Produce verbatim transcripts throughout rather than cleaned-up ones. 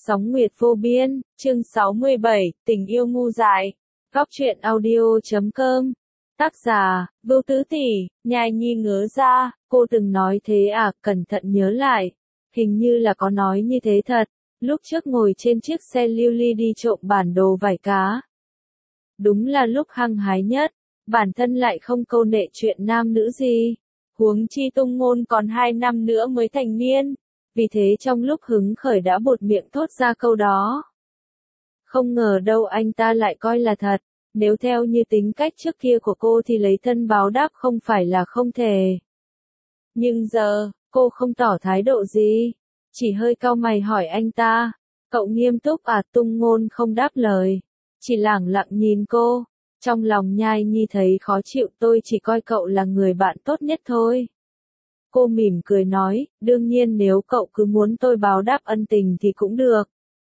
Sóng Nguyệt Vô Biên, chương sáu mươi bảy, Tình Yêu Ngu Dại. Góc truyện audio chấm com. Tác giả, Vưu Tứ Tỷ. Nhai Nhi ngớ ra, cô từng nói thế à, cẩn thận nhớ lại. Hình như là có nói như thế thật, lúc trước ngồi trên chiếc xe lưu ly đi trộm bản đồ vải cá. Đúng là lúc hăng hái nhất, bản thân lại không câu nệ chuyện nam nữ gì. Huống chi tung ngôn còn hai năm nữa mới thành niên. Vì thế trong lúc hứng khởi đã buột miệng thốt ra câu đó. Không ngờ đâu anh ta lại coi là thật, nếu theo như tính cách trước kia của cô thì lấy thân báo đáp không phải là không thể. Nhưng giờ, cô không tỏ thái độ gì, chỉ hơi cau mày hỏi anh ta, cậu nghiêm túc à? Tung ngôn không đáp lời, chỉ lẳng lặng nhìn cô, trong lòng Nhai Nhi thấy khó chịu. Tôi chỉ coi cậu là người bạn tốt nhất thôi. Cô mỉm cười nói, đương nhiên nếu cậu cứ muốn tôi báo đáp ân tình thì cũng được.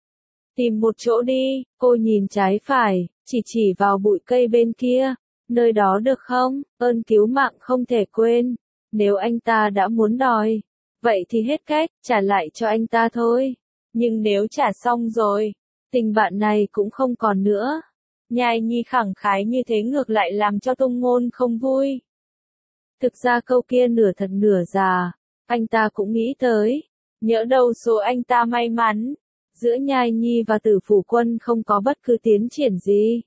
Tìm một chỗ đi, cô nhìn trái phải, chỉ chỉ vào bụi cây bên kia, nơi đó được không, ơn cứu mạng không thể quên. Nếu anh ta đã muốn đòi, vậy thì hết cách, trả lại cho anh ta thôi. Nhưng nếu trả xong rồi, tình bạn này cũng không còn nữa. Nhai Nhi khẳng khái như thế ngược lại làm cho Tung Ngôn không vui. Thực ra câu kia nửa thật nửa giả, anh ta cũng nghĩ tới, nhỡ đâu số anh ta may mắn, giữa Nhai Nhi và Tử Phủ Quân không có bất cứ tiến triển gì.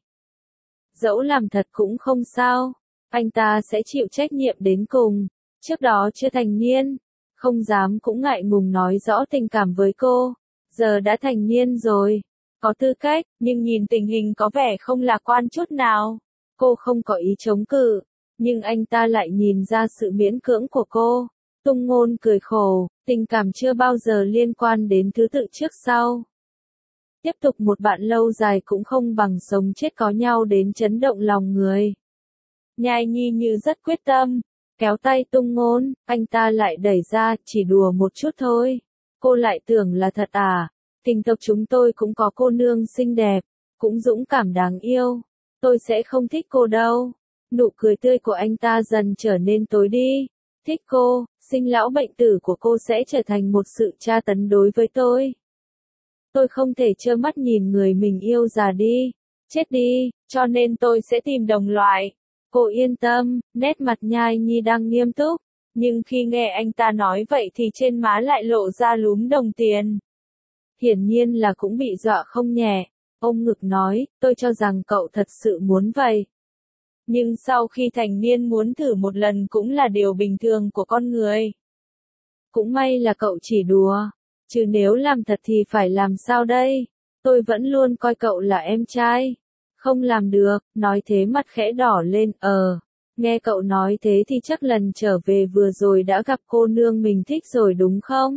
Dẫu làm thật cũng không sao, anh ta sẽ chịu trách nhiệm đến cùng, trước đó chưa thành niên, không dám cũng ngại ngùng nói rõ tình cảm với cô, giờ đã thành niên rồi, có tư cách, nhưng nhìn tình hình có vẻ không lạc quan chút nào. Cô không có ý chống cự. Nhưng anh ta lại nhìn ra sự miễn cưỡng của cô. Tung Ngôn cười khổ, tình cảm chưa bao giờ liên quan đến thứ tự trước sau. Tiếp tục một bạn lâu dài cũng không bằng sống chết có nhau đến chấn động lòng người. Nhai Nhi như rất quyết tâm, kéo tay Tung Ngôn, anh ta lại đẩy ra, chỉ đùa một chút thôi. Cô lại tưởng là thật à, tình tộc chúng tôi cũng có cô nương xinh đẹp, cũng dũng cảm đáng yêu. Tôi sẽ không thích cô đâu. Nụ cười tươi của anh ta dần trở nên tối đi. Thích cô, sinh lão bệnh tử của cô sẽ trở thành một sự tra tấn đối với tôi. Tôi không thể trơ mắt nhìn người mình yêu già đi, chết đi, cho nên tôi sẽ tìm đồng loại. Cô yên tâm, nét mặt Nhai Nhi đang nghiêm túc, nhưng khi nghe anh ta nói vậy thì trên má lại lộ ra lúm đồng tiền. Hiển nhiên là cũng bị dọa không nhẹ, ôm ngực nói, tôi cho rằng cậu thật sự muốn vậy. Nhưng sau khi thành niên muốn thử một lần cũng là điều bình thường của con người. Cũng may là cậu chỉ đùa, chứ nếu làm thật thì phải làm sao đây? Tôi vẫn luôn coi cậu là em trai. Không làm được, nói thế mặt khẽ đỏ lên, ờ. Nghe cậu nói thế thì chắc lần trở về vừa rồi đã gặp cô nương mình thích rồi đúng không?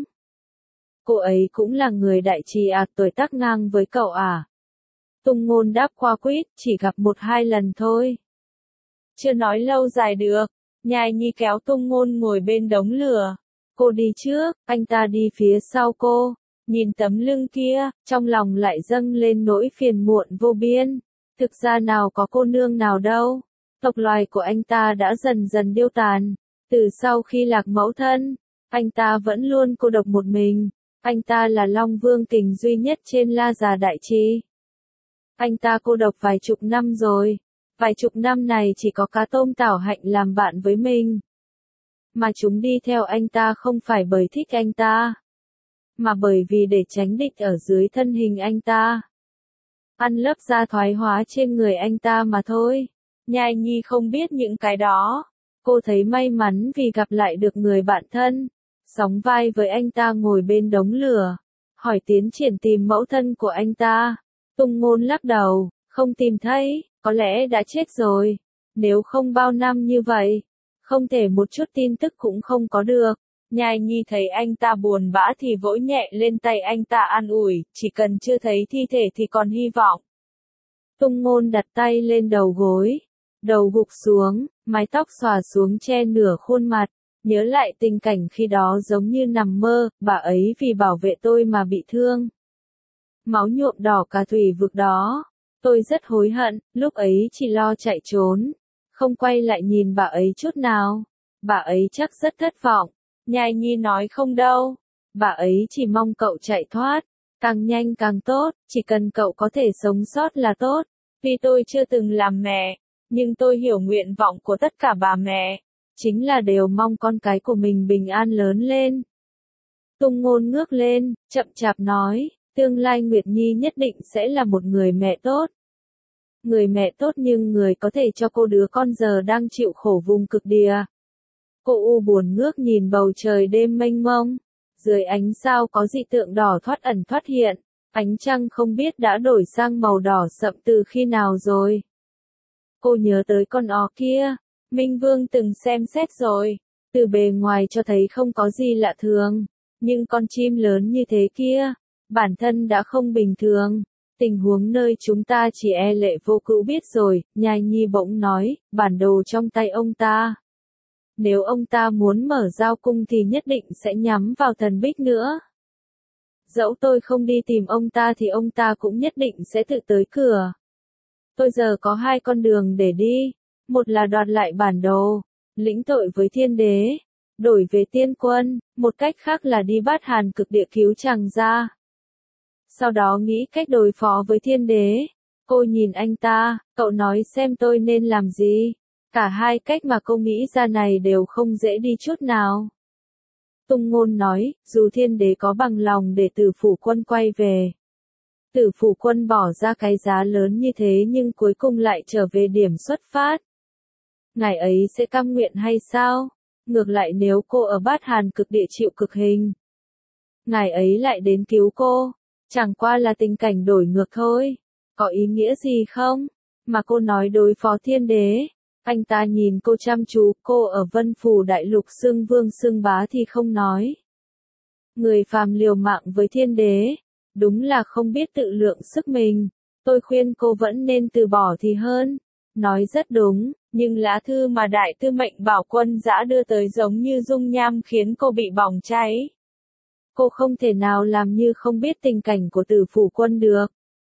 Cô ấy cũng là người đại trì à, tuổi tác ngang với cậu à? Tung Ngôn đáp qua quýt, chỉ gặp một hai lần thôi. Chưa nói lâu dài được, Nhai Nhi kéo Tung Ngôn ngồi bên đống lửa. Cô đi trước, anh ta đi phía sau cô, nhìn tấm lưng kia, trong lòng lại dâng lên nỗi phiền muộn vô biên. Thực ra nào có cô nương nào đâu, tộc loài của anh ta đã dần dần điêu tàn. Từ sau khi lạc mẫu thân, anh ta vẫn luôn cô độc một mình, anh ta là Long Vương kình duy nhất trên La Già Đại Trì. Anh ta cô độc vài chục năm rồi. Vài chục năm này chỉ có cá tôm Tảo Hạnh làm bạn với mình. Mà chúng đi theo anh ta không phải bởi thích anh ta, mà bởi vì để tránh địch ở dưới thân hình anh ta. Ăn lớp da thoái hóa trên người anh ta mà thôi. Nhai Nhi không biết những cái đó. Cô thấy may mắn vì gặp lại được người bạn thân. Sóng vai với anh ta ngồi bên đống lửa. Hỏi tiến triển tìm mẫu thân của anh ta. Tung Ngôn lắc đầu, không tìm thấy. Có lẽ đã chết rồi, nếu không bao năm như vậy, không thể một chút tin tức cũng không có được. Nhai Nhi thấy anh ta buồn bã thì vỗ nhẹ lên tay anh ta an ủi, chỉ cần chưa thấy thi thể thì còn hy vọng. Tung Ngôn đặt tay lên đầu gối, đầu gục xuống, mái tóc xõa xuống che nửa khuôn mặt, nhớ lại tình cảnh khi đó giống như nằm mơ, bà ấy vì bảo vệ tôi mà bị thương. Máu nhuộm đỏ cả thủy vực đó. Tôi rất hối hận, lúc ấy chỉ lo chạy trốn, không quay lại nhìn bà ấy chút nào. Bà ấy chắc rất thất vọng. Nhai Nhi nói không đâu, bà ấy chỉ mong cậu chạy thoát. Càng nhanh càng tốt, chỉ cần cậu có thể sống sót là tốt. Tuy tôi chưa từng làm mẹ, nhưng tôi hiểu nguyện vọng của tất cả bà mẹ, chính là đều mong con cái của mình bình an lớn lên. Tung Ngôn ngước lên, chậm chạp nói, tương lai Nguyệt Nhi nhất định sẽ là một người mẹ tốt. Người mẹ tốt nhưng người có thể cho cô đứa con giờ đang chịu khổ vùng cực địa. Cô u buồn ngước nhìn bầu trời đêm mênh mông. Dưới ánh sao có dị tượng đỏ thoát ẩn thoát hiện. Ánh trăng không biết đã đổi sang màu đỏ sậm từ khi nào rồi. Cô nhớ tới con ó kia. Minh Vương từng xem xét rồi. Từ bề ngoài cho thấy không có gì lạ thường. Nhưng con chim lớn như thế kia, bản thân đã không bình thường. Tình huống nơi chúng ta chỉ e lệ vô cữu biết rồi, Nhai Nhi bỗng nói, bản đồ trong tay ông ta. Nếu ông ta muốn mở giao cung thì nhất định sẽ nhắm vào thần bích nữa. Dẫu tôi không đi tìm ông ta thì ông ta cũng nhất định sẽ tự tới cửa. Tôi giờ có hai con đường để đi. Một là đoạt lại bản đồ, lĩnh tội với thiên đế, đổi về tiên quân, một cách khác là đi Bát Hàn cực địa cứu chàng ra. Sau đó nghĩ cách đối phó với thiên đế. Cô nhìn anh ta, cậu nói xem tôi nên làm gì. Cả hai cách mà cô nghĩ ra này đều không dễ đi chút nào. Tung Ngôn nói, dù thiên đế có bằng lòng để Tử Phủ Quân quay về. Tử Phủ Quân bỏ ra cái giá lớn như thế nhưng cuối cùng lại trở về điểm xuất phát. Ngài ấy sẽ cam nguyện hay sao? Ngược lại nếu cô ở Bát Hàn cực địa chịu cực hình, ngài ấy lại đến cứu cô. Chẳng qua là tình cảnh đổi ngược thôi. Có ý nghĩa gì không? Mà cô nói đối phó thiên đế. Anh ta nhìn cô chăm chú, cô ở Vân Phủ Đại Lục xưng vương xưng bá thì không nói. Người phàm liều mạng với thiên đế, đúng là không biết tự lượng sức mình. Tôi khuyên cô vẫn nên từ bỏ thì hơn. Nói rất đúng, nhưng lá thư mà Đại Tư Mệnh Bảo Quân Dã đưa tới giống như dung nham khiến cô bị bỏng cháy. Cô không thể nào làm như không biết tình cảnh của Tử Phủ Quân được.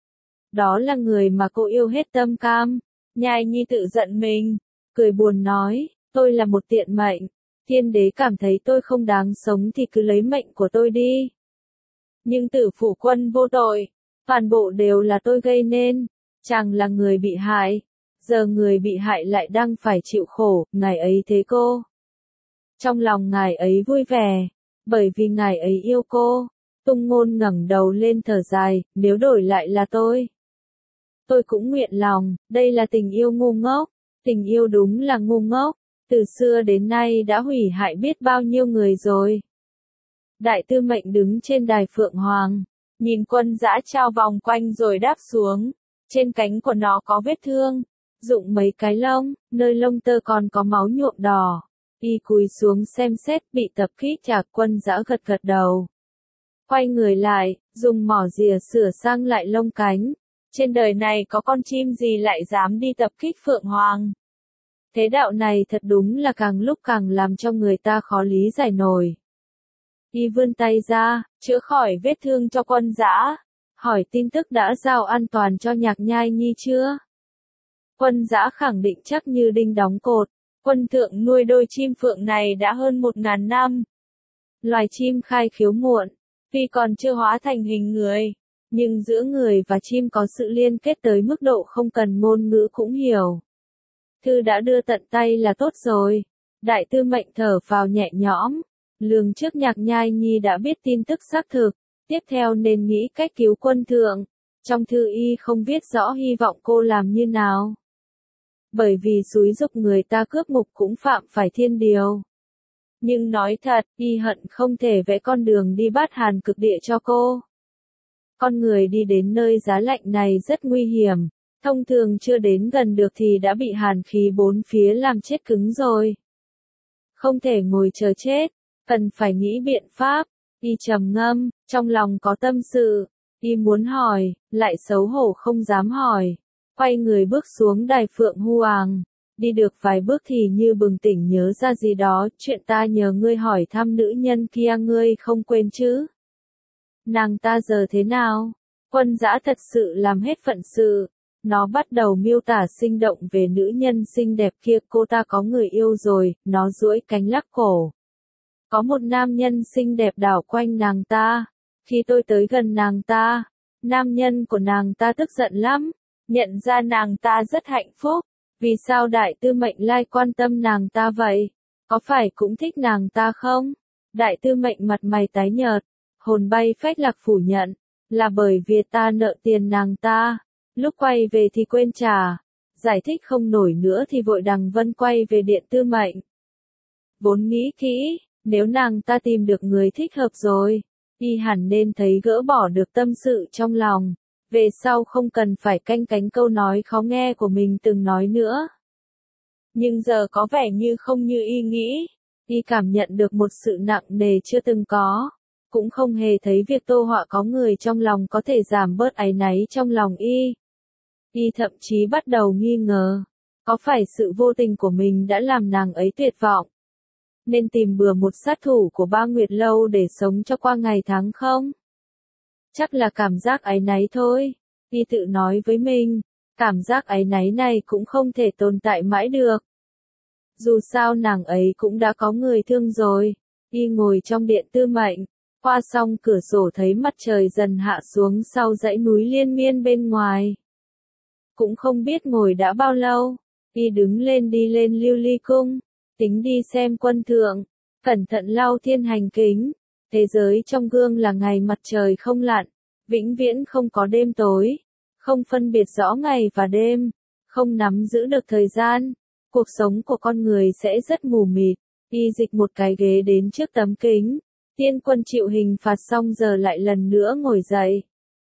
Đó là người mà cô yêu hết tâm cam. Nhai Nhi tự giận mình, cười buồn nói, tôi là một tiện mệnh. Thiên đế cảm thấy tôi không đáng sống thì cứ lấy mệnh của tôi đi. Nhưng Tử Phủ Quân vô tội, toàn bộ đều là tôi gây nên. Chàng là người bị hại. Giờ người bị hại lại đang phải chịu khổ, ngài ấy thế cô. Trong lòng ngài ấy vui vẻ. Bởi vì ngài ấy yêu cô. Tung Ngôn ngẩng đầu lên thở dài, nếu đổi lại là tôi. Tôi cũng nguyện lòng, đây là tình yêu ngu ngốc. Tình yêu đúng là ngu ngốc. Từ xưa đến nay đã hủy hại biết bao nhiêu người rồi. Đại Tư Mệnh đứng trên đài Phượng Hoàng. Nhìn Quân Dã trao vòng quanh rồi đáp xuống. Trên cánh của nó có vết thương. Rụng mấy cái lông, nơi lông tơ còn có máu nhuộm đỏ. Y cúi xuống xem xét bị tập kích chạc. Quân Dã gật gật đầu. Quay người lại, dùng mỏ rìa sửa sang lại lông cánh. Trên đời này có con chim gì lại dám đi tập kích Phượng Hoàng. Thế đạo này thật đúng là càng lúc càng làm cho người ta khó lý giải nổi. Y vươn tay ra, chữa khỏi vết thương cho Quân Dã. Hỏi tin tức đã giao an toàn cho Nhạc Nhai Nhi chưa? Quân Dã khẳng định chắc như đinh đóng cột. Quân thượng nuôi đôi chim phượng này đã hơn một ngàn năm. Loài chim khai khiếu muộn, tuy còn chưa hóa thành hình người, nhưng giữa người và chim có sự liên kết tới mức độ không cần ngôn ngữ cũng hiểu. Thư đã đưa tận tay là tốt rồi. Đại Tư Mệnh thở phào nhẹ nhõm. Lường trước Nhạc Nhai Nhi đã biết tin tức xác thực. Tiếp theo nên nghĩ cách cứu quân thượng. Trong thư y không viết rõ hy vọng cô làm như nào. Bởi vì xúi dục người ta cướp ngục cũng phạm phải thiên điều. Nhưng nói thật, y hận không thể vẽ con đường đi Bát Hàn cực địa cho cô. Con người đi đến nơi giá lạnh này rất nguy hiểm. Thông thường chưa đến gần được thì đã bị hàn khí bốn phía làm chết cứng rồi. Không thể ngồi chờ chết, cần phải nghĩ biện pháp. Y trầm ngâm, trong lòng có tâm sự. Y muốn hỏi, lại xấu hổ không dám hỏi. Quay người bước xuống đài Phượng Hoàng. Đi được vài bước thì như bừng tỉnh nhớ ra gì đó. Chuyện ta nhờ ngươi hỏi thăm nữ nhân kia ngươi không quên chứ? Nàng ta giờ thế nào? Quân Dã thật sự làm hết phận sự. Nó bắt đầu miêu tả sinh động về nữ nhân xinh đẹp kia. Cô ta có người yêu rồi. Nó duỗi cánh lắc cổ. Có một nam nhân xinh đẹp đảo quanh nàng ta. Khi tôi tới gần nàng ta, nam nhân của nàng ta tức giận lắm, nhận ra nàng ta rất hạnh phúc. Vì sao đại tư mệnh lại quan tâm nàng ta vậy? Có phải cũng thích nàng ta không? Đại tư mệnh mặt mày tái nhợt, hồn bay phách lạc phủ nhận, là bởi vì ta nợ tiền nàng ta, lúc quay về thì quên trả. Giải thích không nổi nữa thì vội đằng vân quay về điện tư mệnh. Vốn nghĩ kỹ, nếu nàng ta tìm được người thích hợp rồi, y hẳn nên thấy gỡ bỏ được tâm sự trong lòng, về sau không cần phải canh cánh câu nói khó nghe của mình từng nói nữa. Nhưng giờ có vẻ như không như y nghĩ, y cảm nhận được một sự nặng nề chưa từng có, cũng không hề thấy việc Tô Họa có người trong lòng có thể giảm bớt áy náy trong lòng y. Y thậm chí bắt đầu nghi ngờ, có phải sự vô tình của mình đã làm nàng ấy tuyệt vọng, nên tìm bừa một sát thủ của Ba Nguyệt Lâu để sống cho qua ngày tháng không? Chắc là cảm giác áy náy thôi, y tự nói với mình, cảm giác áy náy này cũng không thể tồn tại mãi được. Dù sao nàng ấy cũng đã có người thương rồi, y ngồi trong điện tư mệnh, qua xong cửa sổ thấy mặt trời dần hạ xuống sau dãy núi liên miên bên ngoài. Cũng không biết ngồi đã bao lâu, y đứng lên đi lên Lưu Ly Cung, tính đi xem quân thượng, cẩn thận lau thiên hành kính. Thế giới trong gương là ngày mặt trời không lặn, vĩnh viễn không có đêm tối, không phân biệt rõ ngày và đêm, không nắm giữ được thời gian, cuộc sống của con người sẽ rất mù mịt. Y dịch một cái ghế đến trước tấm kính, tiên quân chịu hình phạt xong giờ lại lần nữa ngồi dậy.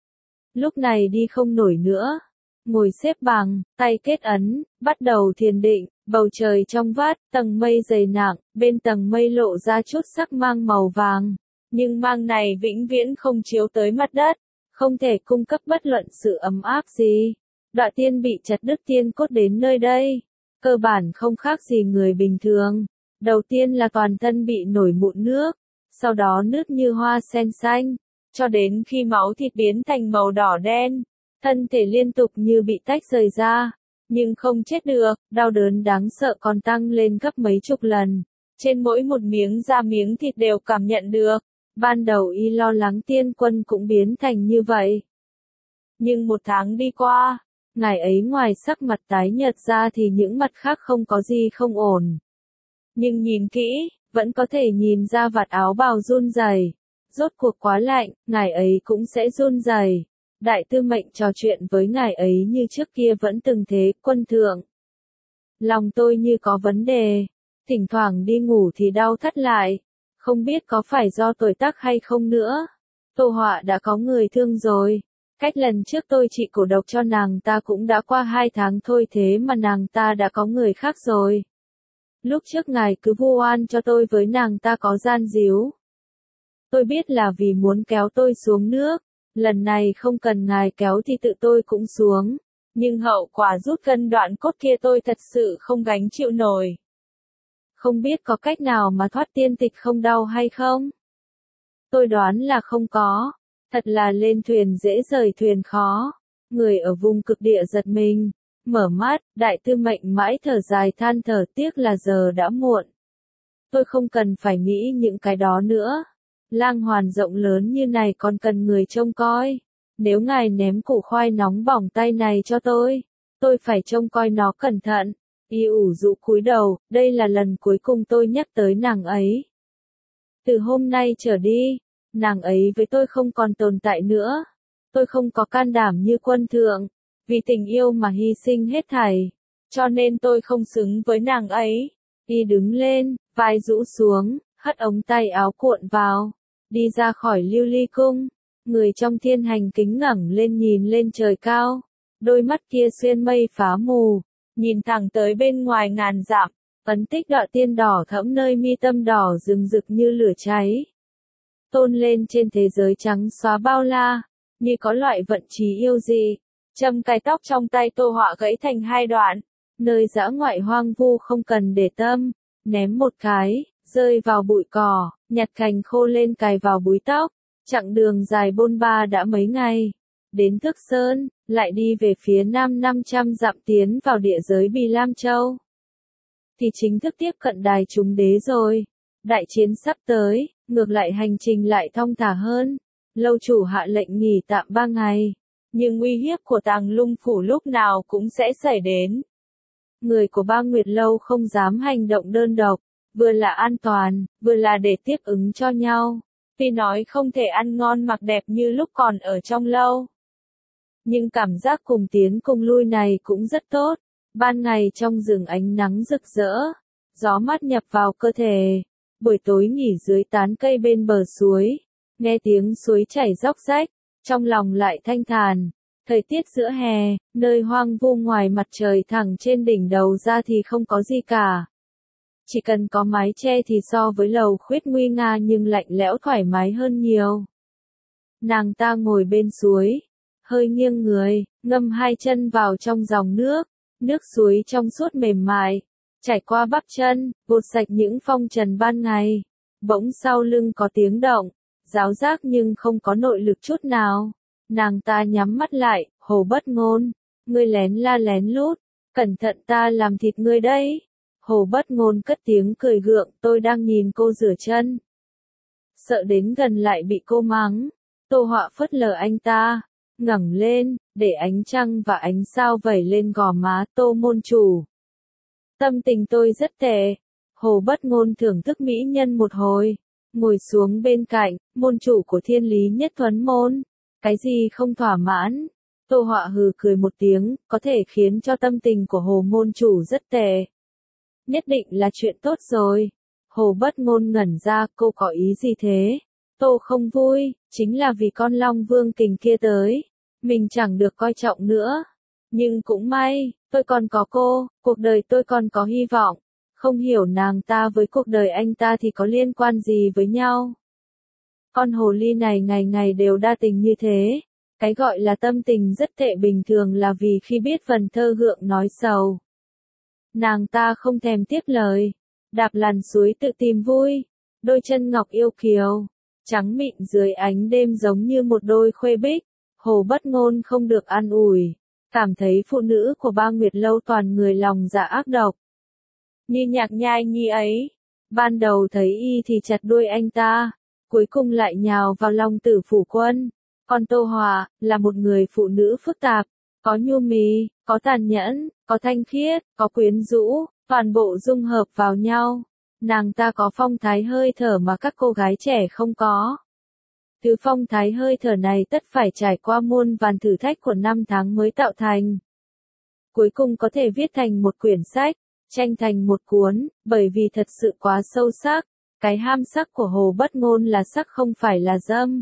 Lúc này đi không nổi nữa, ngồi xếp bằng, tay kết ấn, bắt đầu thiền định, bầu trời trong vắt, tầng mây dày nặng, bên tầng mây lộ ra chút sắc mang màu vàng, nhưng mang này vĩnh viễn không chiếu tới mặt đất, không thể cung cấp bất luận sự ấm áp gì. Đọa tiên bị chặt đứt tiên cốt đến nơi đây, cơ bản không khác gì người bình thường. Đầu tiên là toàn thân bị nổi mụn nước, sau đó nước như hoa sen xanh, cho đến khi máu thịt biến thành màu đỏ đen, thân thể liên tục như bị tách rời ra, nhưng không chết được, đau đớn đáng sợ còn tăng lên gấp mấy chục lần. Trên mỗi một miếng da miếng thịt đều cảm nhận được, ban đầu y lo lắng tiên quân cũng biến thành như vậy. Nhưng một tháng đi qua, ngày ấy ngoài sắc mặt tái nhợt ra thì những mặt khác không có gì không ổn. Nhưng nhìn kỹ, vẫn có thể nhìn ra vạt áo bào run rẩy. Rốt cuộc quá lạnh, ngài ấy cũng sẽ run rẩy. Đại tư mệnh trò chuyện với ngài ấy như trước kia vẫn từng thế, quân thượng. Lòng tôi như có vấn đề, thỉnh thoảng đi ngủ thì đau thắt lại, không biết có phải do tuổi tác hay không nữa. Tô Họa đã có người thương rồi, cách lần trước tôi trị cổ độc cho nàng ta cũng đã qua hai tháng thôi thế mà nàng ta đã có người khác rồi. Lúc trước ngài cứ vu oan cho tôi với nàng ta có gian díu. Tôi biết là vì muốn kéo tôi xuống nước, lần này không cần ngài kéo thì tự tôi cũng xuống, nhưng hậu quả rút gân đoạn cốt kia tôi thật sự không gánh chịu nổi. Không biết có cách nào mà thoát tiên tịch không đau hay không? Tôi đoán là không có, thật là lên thuyền dễ rời thuyền khó. Người ở vùng cực địa giật mình, mở mắt, đại tư mệnh mãi thở dài than thở tiếc là giờ đã muộn. Tôi không cần phải nghĩ những cái đó nữa. Lang hoàn rộng lớn như này còn cần người trông coi. Nếu ngài ném củ khoai nóng bỏng tay này cho tôi, tôi phải trông coi nó cẩn thận. Y ủ rũ cúi đầu, đây là lần cuối cùng tôi nhắc tới nàng ấy. Từ hôm nay trở đi, nàng ấy với tôi không còn tồn tại nữa. Tôi không có can đảm như quân thượng, vì tình yêu mà hy sinh hết thảy, cho nên tôi không xứng với nàng ấy. Y đứng lên, vai rũ xuống, hất ống tay áo cuộn vào, đi ra khỏi Lưu Ly Cung. Người trong thiên hành kính ngẩng lên nhìn lên trời cao, đôi mắt kia xuyên mây phá mù, nhìn thẳng tới bên ngoài ngàn dặm, ấn tích đọa tiên đỏ thẫm nơi mi tâm đỏ rừng rực như lửa cháy. Tôn lên trên thế giới trắng xóa bao la, như có loại vận trí yêu dị. Châm cài tóc trong tay Tô Họa gãy thành hai đoạn, nơi dã ngoại hoang vu không cần để tâm, ném một cái, rơi vào bụi cỏ, nhặt cành khô lên cài vào búi tóc. Chặng đường dài bôn ba đã mấy ngày, đến Thức Sơn, lại đi về phía nam năm trăm dặm tiến vào địa giới Bì Lam Châu. Thì chính thức tiếp cận đài Trúng Đế rồi. Đại chiến sắp tới, ngược lại hành trình lại thong thả hơn. lâu chủ hạ lệnh nghỉ tạm ba ngày. Nhưng uy hiếp của Tàng Lung phủ lúc nào cũng sẽ xảy đến. Người của Ba Nguyệt lâu không dám hành động đơn độc, vừa là an toàn, vừa là để tiếp ứng cho nhau. Tuy nói không thể ăn ngon mặc đẹp như lúc còn ở trong lâu, nhưng cảm giác cùng tiến cùng lui này cũng rất tốt. Ban ngày trong rừng ánh nắng rực rỡ, gió mát nhập vào cơ thể. Buổi tối nghỉ dưới tán cây bên bờ suối, nghe tiếng suối chảy róc rách, trong lòng lại thanh thản. Thời tiết giữa hè, nơi hoang vu ngoài mặt trời thẳng trên đỉnh đầu ra thì không có gì cả. Chỉ cần có mái che thì so với lầu khuyết nguy nga nhưng lạnh lẽo thoải mái hơn nhiều. Nàng ta ngồi bên suối, hơi nghiêng người, ngâm hai chân vào trong dòng nước, nước suối trong suốt mềm mại, chảy qua bắp chân, gột sạch những phong trần ban ngày. Bỗng sau lưng có tiếng động, ráo rác nhưng không có nội lực chút nào. Nàng ta nhắm mắt lại, Hồ Bất Ngôn, ngươi lén la lén lút, cẩn thận ta làm thịt ngươi đấy. Hồ Bất Ngôn cất tiếng cười gượng, tôi đang nhìn cô rửa chân. Sợ đến gần lại bị cô mắng. Tô Họa phớt lờ anh ta, ngẩng lên, để ánh trăng và ánh sao vẩy lên gò má Tô môn chủ. Tâm tình tôi rất tệ. Hồ Bất Ngôn thưởng thức mỹ nhân một hồi, ngồi xuống bên cạnh, môn chủ của Thiên Lý Nhất Thuấn môn. Cái gì không thỏa mãn? Tô Họa hừ cười một tiếng, có thể khiến cho tâm tình của Hồ môn chủ rất tệ. Nhất định là chuyện tốt rồi. Hồ Bất Ngôn ngẩn ra, cô có ý gì thế? Tô không vui, chính là vì con Long Vương Kình kia tới. Mình chẳng được coi trọng nữa. Nhưng cũng may, tôi còn có cô, cuộc đời tôi còn có hy vọng. Không hiểu nàng ta với cuộc đời anh ta thì có liên quan gì với nhau. Con hồ ly này ngày ngày đều đa tình như thế. Cái gọi là tâm tình rất tệ bình thường là vì khi biết Vân Thơ Gượng nói sầu. Nàng ta không thèm tiếp lời, đạp làn suối tự tìm vui, đôi chân ngọc yêu kiều, trắng mịn dưới ánh đêm giống như một đôi khuê bích. Hồ Bất Ngôn không được an ủi, cảm thấy phụ nữ của Ba Nguyệt lâu toàn người lòng dạ ác độc. Như Nhạc Nhai Nhi ấy, ban đầu thấy y thì chặt đuôi anh ta, cuối cùng lại nhào vào lòng Tử Phủ Quân. Còn Tô Họa, là một người phụ nữ phức tạp, có nhu mì, có tàn nhẫn, có thanh khiết, có quyến rũ, toàn bộ dung hợp vào nhau. Nàng ta có phong thái hơi thở mà các cô gái trẻ không có. Thứ phong thái hơi thở này tất phải trải qua muôn vàn thử thách của năm tháng mới tạo thành. Cuối cùng có thể viết thành một quyển sách, tranh thành một cuốn, bởi vì thật sự quá sâu sắc. Cái ham sắc của Hồ Bất Ngôn là sắc không phải là dâm.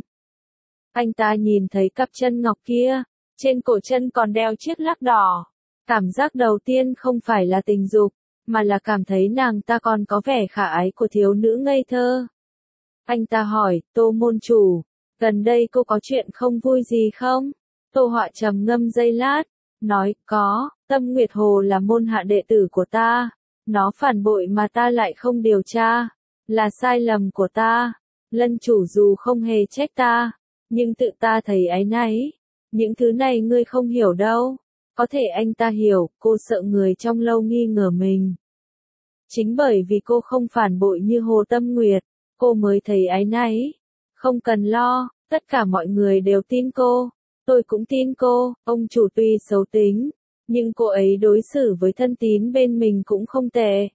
Anh ta nhìn thấy cặp chân ngọc kia, trên cổ chân còn đeo chiếc lắc đỏ. Cảm giác đầu tiên không phải là tình dục, mà là cảm thấy nàng ta còn có vẻ khả ái của thiếu nữ ngây thơ. Anh ta hỏi, Tô môn chủ, gần đây cô có chuyện không vui gì không? Tô Họa trầm ngâm giây lát, nói, có, Tâm Nguyệt Hồ là môn hạ đệ tử của ta. Nó phản bội mà ta lại không điều tra. Là sai lầm của ta. Lân chủ dù không hề trách ta, nhưng tự ta thấy áy náy. Những thứ này ngươi không hiểu đâu. Có thể anh ta hiểu, cô sợ người trong lâu nghi ngờ mình. Chính bởi vì cô không phản bội như Hồ Tâm Nguyệt, cô mới thấy áy náy. Không cần lo, tất cả mọi người đều tin cô. Tôi cũng tin cô, ông chủ tuy xấu tính, nhưng cô ấy đối xử với thân tín bên mình cũng không tệ.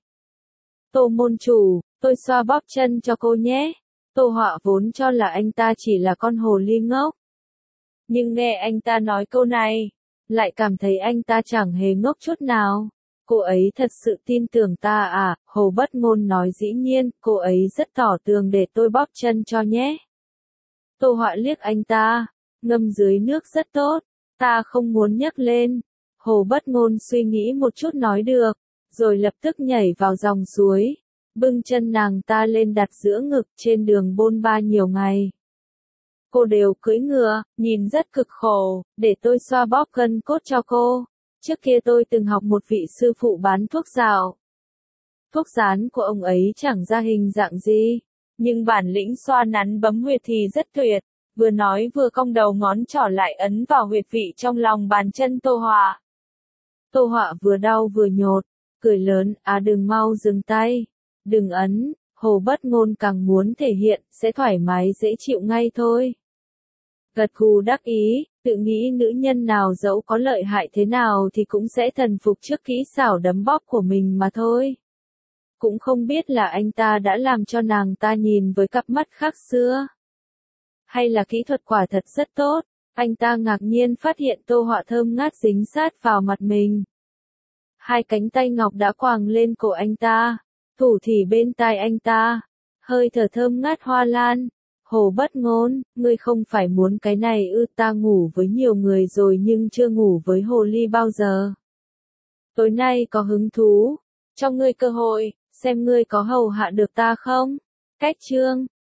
Tô môn chủ, tôi xoa bóp chân cho cô nhé. Tô Họa vốn cho là anh ta chỉ là con hồ ly ngốc. Nhưng nghe anh ta nói câu này, lại cảm thấy anh ta chẳng hề ngốc chút nào. Cô ấy thật sự tin tưởng ta à? Hồ Bất Ngôn nói dĩ nhiên, cô ấy rất tỏ tường để tôi bóp chân cho nhé. Tô Họa liếc anh ta, ngâm dưới nước rất tốt, ta không muốn nhấc lên. Hồ Bất Ngôn suy nghĩ một chút nói được, rồi lập tức nhảy vào dòng suối, bưng chân nàng ta lên đặt giữa ngực. Trên đường bôn ba nhiều ngày, cô đều cưỡi ngựa, nhìn rất cực khổ, để tôi xoa bóp gân cốt cho cô. Trước kia tôi từng học một vị sư phụ bán thuốc dạo. Thuốc rán của ông ấy chẳng ra hình dạng gì, nhưng bản lĩnh xoa nắn bấm huyệt thì rất tuyệt. Vừa nói vừa cong đầu ngón trỏ lại ấn vào huyệt vị trong lòng bàn chân Tô Họa. Tô Họa vừa đau vừa nhột, cười lớn, à đừng mau dừng tay, đừng ấn. Hồ Bất Ngôn càng muốn thể hiện, sẽ thoải mái dễ chịu ngay thôi. Gật gù đắc ý, tự nghĩ nữ nhân nào dẫu có lợi hại thế nào thì cũng sẽ thần phục trước kỹ xảo đấm bóp của mình mà thôi. Cũng không biết là anh ta đã làm cho nàng ta nhìn với cặp mắt khác xưa. Hay là kỹ thuật quả thật rất tốt, anh ta ngạc nhiên phát hiện tô họa thơm ngát dính sát vào mặt mình. Hai cánh tay ngọc đã quàng lên cổ anh ta, thủ thỉ bên tai anh ta, hơi thở thơm ngát hoa lan. Hồ bất ngôn, ngươi không phải muốn cái này ư? Ta ngủ với nhiều người rồi nhưng chưa ngủ với hồ ly bao giờ. Tối nay có hứng thú, cho ngươi cơ hội, xem ngươi có hầu hạ được ta không? Cách chương